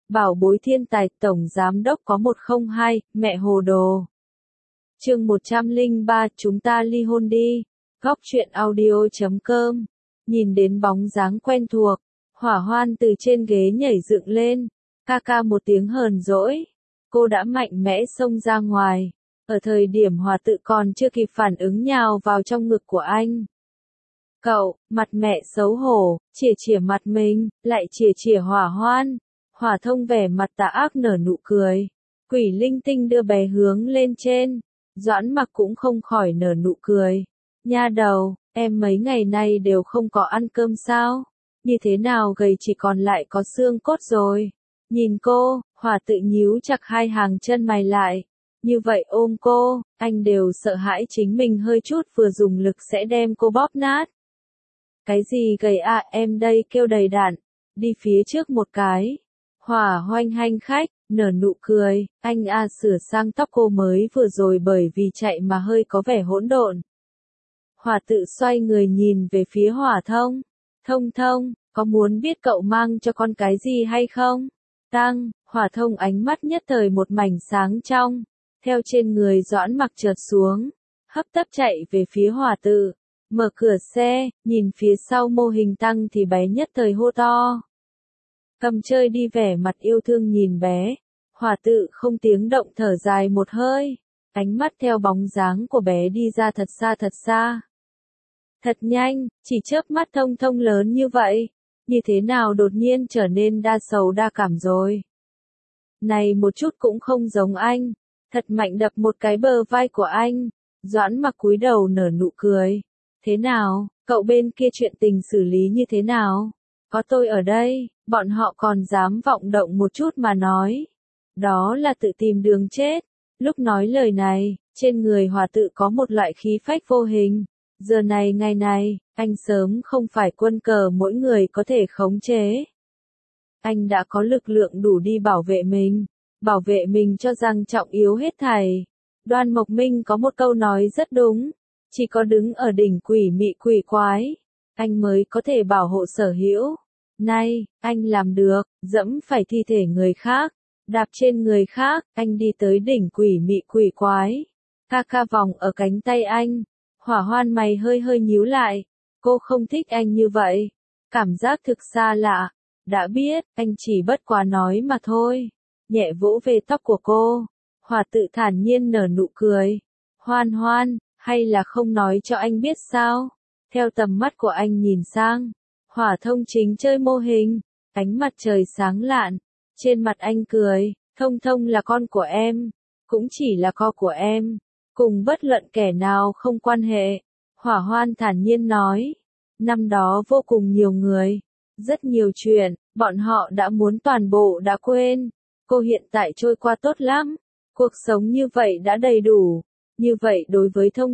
Bảo bối thiên tài tổng giám đốc có 102, mẹ hồ đồ. Chương 103, chúng ta ly hôn đi. Góc truyện audio.com. Nhìn đến bóng dáng quen thuộc, Hỏa Hoan từ trên ghế nhảy dựng lên, ca ca một tiếng hờn dỗi. Cô đã mạnh mẽ xông ra ngoài, ở thời điểm Hòa Tự còn chưa kịp phản ứng nhào vào trong ngực của anh. Cậu, mặt mẹ xấu hổ, chỉa mặt mình, lại chỉa Hỏa Hoan. Hỏa Thông vẻ mặt tà ác nở nụ cười. Quỷ linh tinh đưa bé hướng lên trên. Doãn Mặc cũng không khỏi nở nụ cười. Nha đầu, em mấy ngày nay đều không có ăn cơm sao? Như thế nào gầy chỉ còn lại có xương cốt rồi. Nhìn cô, Hỏa Tự nhíu chặt hai hàng chân mày lại. Như vậy ôm cô, anh đều sợ hãi chính mình hơi chút vừa dùng lực sẽ đem cô bóp nát. Cái gì gầy à, em đây kêu đầy đặn. Đi phía trước một cái. Hỏa Hoanh hành khách, nở nụ cười, anh sửa sang tóc cô mới vừa rồi bởi vì chạy mà hơi có vẻ hỗn độn. Hỏa Tự xoay người nhìn về phía Hỏa Thông. Thông, có muốn biết cậu mang cho con cái gì hay không? Hỏa Thông ánh mắt nhất thời một mảnh sáng trong, theo trên người Doãn Mặc trượt xuống, hấp tấp chạy về phía Hỏa Tự, mở cửa xe, nhìn phía sau mô hình tăng thì bé nhất thời hô to. Cầm chơi đi vẻ mặt yêu thương nhìn bé, Hỏa Tự không tiếng động thở dài một hơi, ánh mắt theo bóng dáng của bé đi ra thật xa. Thật nhanh, chỉ chớp mắt Thông lớn như vậy, như thế nào đột nhiên trở nên đa sầu đa cảm rồi. Này một chút cũng không giống anh, thật mạnh đập một cái bờ vai của anh, Doãn Mặc cúi đầu nở nụ cười. Thế nào, cậu bên kia chuyện tình xử lý như thế nào? Có tôi ở đây, bọn họ còn dám vọng động một chút mà nói. Đó là tự tìm đường chết. Lúc nói lời này, trên người Hòa Tự có một loại khí phách vô hình. Giờ này ngày này, anh sớm không phải quân cờ mỗi người có thể khống chế. Anh đã có lực lượng đủ đi bảo vệ mình cho rằng trọng yếu hết thảy. Đoan Mộc Minh có một câu nói rất đúng, chỉ có đứng ở đỉnh quỷ mị quỷ quái, anh mới có thể bảo hộ sở hữu. Nay, anh làm được, dẫm phải thi thể người khác, đạp trên người khác, anh đi tới đỉnh quỷ mị quỷ quái. Ca vòng ở cánh tay anh, Hỏa Hoan mày hơi nhíu lại, cô không thích anh như vậy, cảm giác thực xa lạ, đã biết, anh chỉ bất quá nói mà thôi, nhẹ vỗ về tóc của cô, Hỏa Tự thản nhiên nở nụ cười, Hoan, hay là không nói cho anh biết sao, theo tầm mắt của anh nhìn sang, Hỏa Thông chính chơi mô hình, ánh mặt trời sáng lạn, trên mặt anh cười, Thông là con của em, cũng chỉ là con của em, cùng bất luận kẻ nào không quan hệ. Hỏa Hoan thản nhiên nói, năm đó vô cùng nhiều người, rất nhiều chuyện, bọn họ đã muốn toàn bộ đã quên, cô hiện tại trôi qua tốt lắm, cuộc sống như vậy đã đầy đủ, như vậy đối với Thông,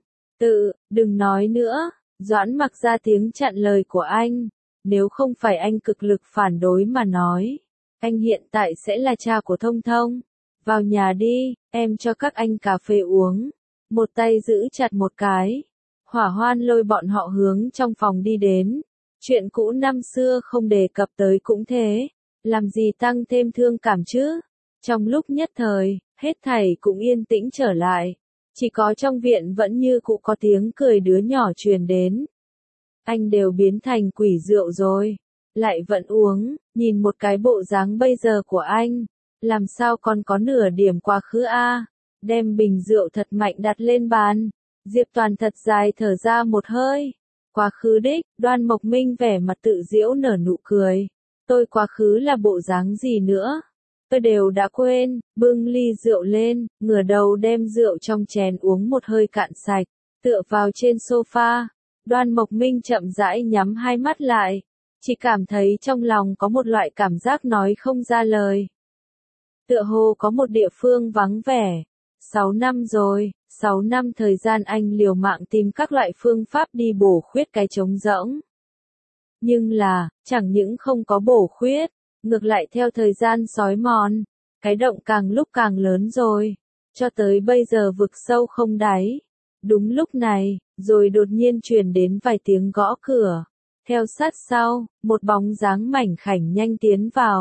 đừng nói nữa, Doãn Mặc ra tiếng chặn lời của anh, nếu không phải anh cực lực phản đối mà nói, anh hiện tại sẽ là cha của Thông. Vào nhà đi, em cho các anh cà phê uống. Một tay giữ chặt một cái. Hỏa Hoan lôi bọn họ hướng trong phòng đi đến. Chuyện cũ năm xưa không đề cập tới cũng thế. Làm gì tăng thêm thương cảm chứ? Trong lúc nhất thời, hết thảy cũng yên tĩnh trở lại. Chỉ có trong viện vẫn như cũ có tiếng cười đứa nhỏ truyền đến. Anh đều biến thành quỷ rượu rồi. Lại vẫn uống, nhìn một cái bộ dáng bây giờ của anh. Làm sao còn có nửa điểm quá khứ a? Đem bình rượu thật mạnh đặt lên bàn. Diệp Toàn thật dài thở ra một hơi. Quá khứ đích, Đoan Mộc Minh vẻ mặt tự giễu nở nụ cười. Tôi quá khứ là bộ dáng gì nữa? Tôi đều đã quên, bưng ly rượu lên, ngửa đầu đem rượu trong chén uống một hơi cạn sạch, tựa vào trên sofa. Đoan Mộc Minh chậm rãi nhắm hai mắt lại, chỉ cảm thấy trong lòng có một loại cảm giác nói không ra lời. Tựa hồ có một địa phương vắng vẻ. 6 năm rồi, 6 năm thời gian anh liều mạng tìm các loại phương pháp đi bổ khuyết cái trống rỗng. Nhưng là, chẳng những không có bổ khuyết, ngược lại theo thời gian xói mòn, cái động càng lúc càng lớn rồi, cho tới bây giờ vực sâu không đáy. Đúng lúc này, rồi đột nhiên truyền đến vài tiếng gõ cửa. Theo sát sau, một bóng dáng mảnh khảnh nhanh tiến vào.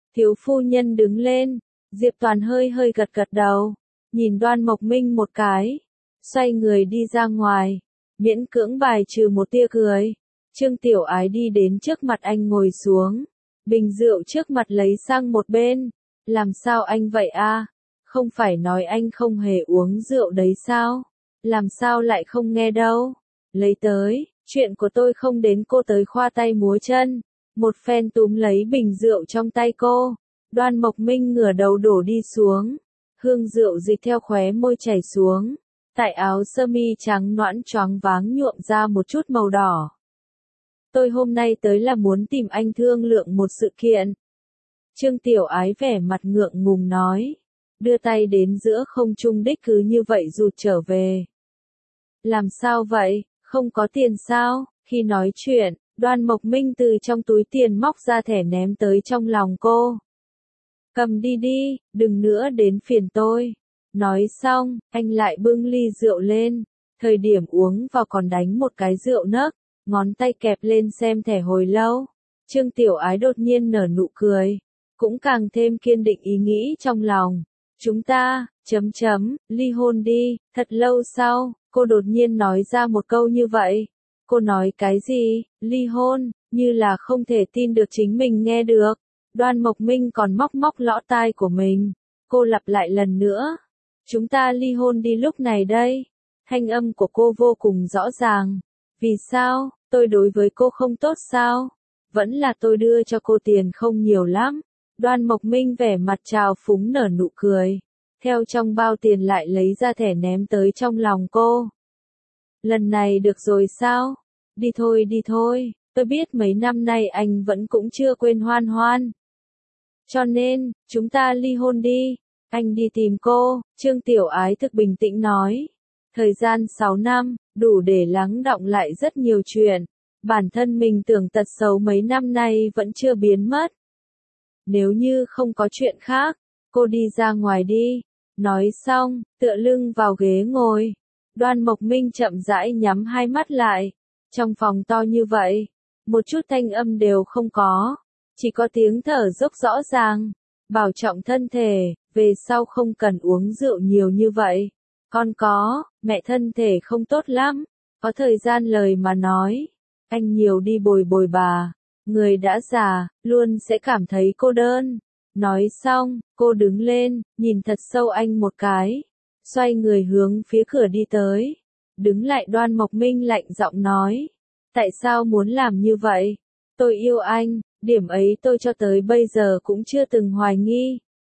Thiếu phu nhân đứng lên, Diệp Toàn hơi hơi gật gật đầu, nhìn Đoan Mộc Minh một cái, xoay người đi ra ngoài, miễn cưỡng bài trừ một tia cười. Trương Tiểu Ái đi đến trước mặt anh ngồi xuống, bình rượu trước mặt lấy sang một bên. Làm sao anh vậy a? Không phải nói anh không hề uống rượu đấy sao? Làm sao lại không nghe đâu? Lấy tới, chuyện của tôi không đến cô tới khoa tay múa chân. Một phen túm lấy bình rượu trong tay cô. Đoan Mộc Minh ngửa đầu đổ đi xuống. Hương rượu dịch theo khóe môi chảy xuống. Tại áo sơ mi trắng nõn choáng váng nhuộm ra một chút màu đỏ. Tôi hôm nay tới là muốn tìm anh thương lượng một sự kiện. Trương Tiểu Ái vẻ mặt ngượng ngùng nói. Đưa tay đến giữa không trung đích cứ như vậy rụt trở về. Làm sao vậy, không có tiền sao? Khi nói chuyện, Đoan Mộc Minh từ trong túi tiền móc ra thẻ ném tới trong lòng cô. Cầm đi đi, đừng nữa đến phiền tôi. Nói xong, anh lại bưng ly rượu lên. Thời điểm uống vào còn đánh một cái rượu nấc, ngón tay kẹp lên xem thẻ hồi lâu. Trương Tiểu Ái đột nhiên nở nụ cười, cũng càng thêm kiên định ý nghĩ trong lòng. Chúng ta, ly hôn đi. Thật lâu sau, cô đột nhiên nói ra một câu như vậy. Cô nói cái gì, ly hôn, như là không thể tin được chính mình nghe được. Đoan Mộc Minh còn móc móc lỗ tai của mình. Cô lặp lại lần nữa. Chúng ta ly hôn đi lúc này đây. Thanh âm của cô vô cùng rõ ràng. Vì sao, tôi đối với cô không tốt sao? Vẫn là tôi đưa cho cô tiền không nhiều lắm. Đoan Mộc Minh vẻ mặt trào phúng nở nụ cười. Theo trong bao tiền lại lấy ra thẻ ném tới trong lòng cô. Lần này được rồi sao? Đi thôi, tôi biết mấy năm nay anh vẫn cũng chưa quên Hoan Hoan. Cho nên, chúng ta ly hôn đi. Anh đi tìm cô, Trương Tiểu Ái thực bình tĩnh nói. Thời gian 6 năm, đủ để lắng đọng lại rất nhiều chuyện. Bản thân mình tưởng tật xấu mấy năm nay vẫn chưa biến mất. Nếu như không có chuyện khác, cô đi ra ngoài đi. Nói xong, tựa lưng vào ghế ngồi. Đoan Mộc Minh chậm rãi nhắm hai mắt lại. Trong phòng to như vậy, một chút thanh âm đều không có. Chỉ có tiếng thở dốc rõ ràng. Bảo trọng thân thể, về sau không cần uống rượu nhiều như vậy. Con có, mẹ thân thể không tốt lắm. Có thời gian lời mà nói. Anh nhiều đi bồi bồi bà. Người đã già, luôn sẽ cảm thấy cô đơn. Nói xong, cô đứng lên, nhìn thật sâu anh một cái. Xoay người hướng phía cửa đi tới. Đứng lại Đoan Mộc Minh lạnh giọng nói. Tại sao muốn làm như vậy? Tôi yêu anh, điểm ấy tôi cho tới bây giờ cũng chưa từng hoài nghi.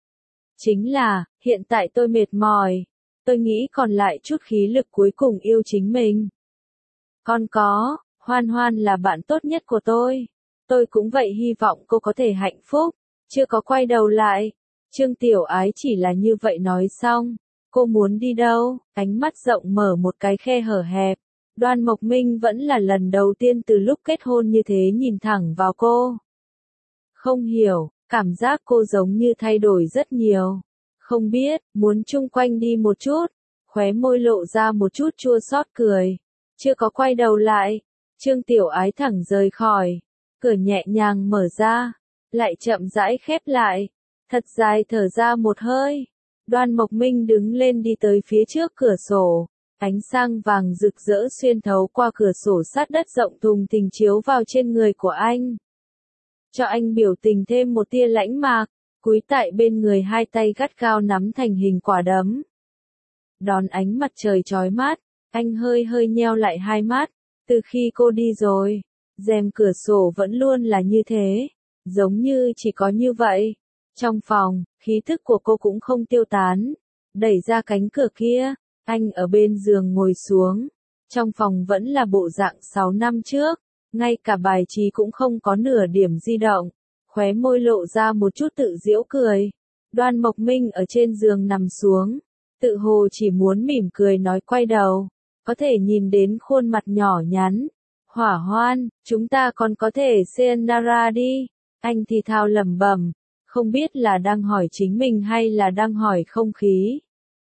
Chính là, hiện tại tôi mệt mỏi. Tôi nghĩ còn lại chút khí lực cuối cùng yêu chính mình. Con có, Hoan Hoan là bạn tốt nhất của tôi. Tôi cũng vậy hy vọng cô có thể hạnh phúc. Chưa có quay đầu lại. Trương Tiểu Ái chỉ là như vậy nói xong. Cô muốn đi đâu? Ánh mắt rộng mở một cái khe hở hẹp. Đoan Mộc Minh vẫn là lần đầu tiên từ lúc kết hôn như thế nhìn thẳng vào cô. Không hiểu, cảm giác cô giống như thay đổi rất nhiều. Không biết, muốn chung quanh đi một chút. Khóe môi lộ ra một chút chua xót cười. Chưa có quay đầu lại. Trương Tiểu Ái thẳng rời khỏi. Cửa nhẹ nhàng mở ra. Lại chậm rãi khép lại. Thật dài thở ra một hơi. Đoan Mộc Minh đứng lên đi tới phía trước cửa sổ. Ánh sáng vàng rực rỡ xuyên thấu qua cửa sổ sát đất rộng thùng thình chiếu vào trên người của anh. Cho anh biểu tình thêm một tia lãnh mạc, cúi tại bên người hai tay gắt gao nắm thành hình quả đấm. Đón ánh mặt trời chói mát, anh hơi hơi nheo lại hai mắt. Từ khi cô đi rồi, rèm cửa sổ vẫn luôn là như thế, giống như chỉ có như vậy. Trong phòng, khí thức của cô cũng không tiêu tán. Đẩy ra cánh cửa kia, anh ở bên giường ngồi xuống. Trong phòng vẫn là bộ dạng 6 năm trước, ngay cả bài trí cũng không có nửa điểm di động. Khóe môi lộ ra một chút tự giễu cười. Đoan Mộc Minh ở trên giường nằm xuống, tự hồ chỉ muốn mỉm cười nói quay đầu, có thể nhìn đến khuôn mặt nhỏ nhắn. Hỏa Hoan, chúng ta còn có thể sayonara đi. Anh thì thào lẩm bẩm, không biết là đang hỏi chính mình hay là đang hỏi không khí.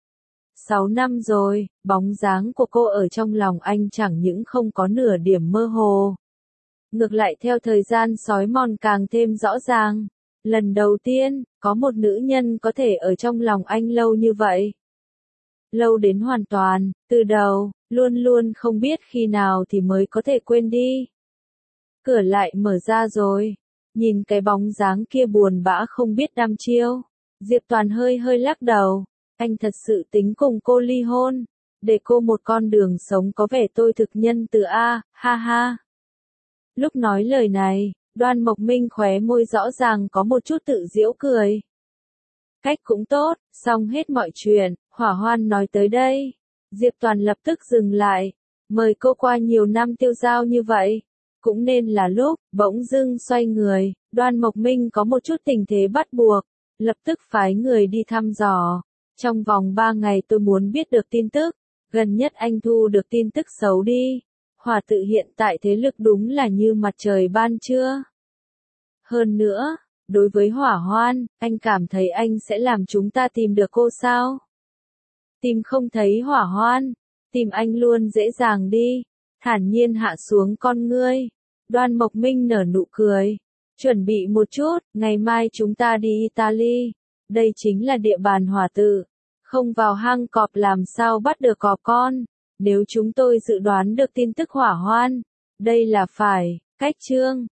6 năm rồi, bóng dáng của cô ở trong lòng anh chẳng những không có nửa điểm mơ hồ. Ngược lại theo thời gian sói mòn càng thêm rõ ràng. Lần đầu tiên, có một nữ nhân có thể ở trong lòng anh lâu như vậy. Lâu đến hoàn toàn, từ đầu, luôn luôn không biết khi nào thì mới có thể quên đi. Cửa lại mở ra rồi. Nhìn cái bóng dáng kia buồn bã không biết đăm chiêu. Diệp Toàn hơi hơi lắc đầu. Anh thật sự tính cùng cô ly hôn. Để cô một con đường sống có vẻ tôi thực nhân từ A, ha ha. Lúc nói lời này, Đoan Mộc Minh khóe môi rõ ràng có một chút tự giễu cười. Cách cũng tốt, xong hết mọi chuyện, Hỏa Hoan nói tới đây. Diệp Toàn lập tức dừng lại. Mời cô qua nhiều năm tiêu dao như vậy. Cũng nên là lúc, bỗng dưng xoay người, Đoan Mộc Minh có một chút tình thế bắt buộc. Lập tức phái người đi thăm dò. Trong vòng 3 ngày tôi muốn biết được tin tức. Gần nhất anh thu được tin tức xấu đi. Hỏa tự hiện tại thế lực đúng là như mặt trời ban trưa. Hơn nữa, đối với Hỏa Hoan, anh cảm thấy anh sẽ làm chúng ta tìm được cô sao? Tìm không thấy Hỏa Hoan, tìm anh luôn dễ dàng đi. Thản nhiên hạ xuống con ngươi. Đoan Mộc Minh nở nụ cười. Chuẩn bị một chút, ngày mai chúng ta đi Italy. Đây chính là địa bàn Hỏa tự. Không vào hang cọp làm sao bắt được cọp con. Nếu chúng tôi dự đoán được tin tức Hỏa Hoan, đây là phải, cách chương.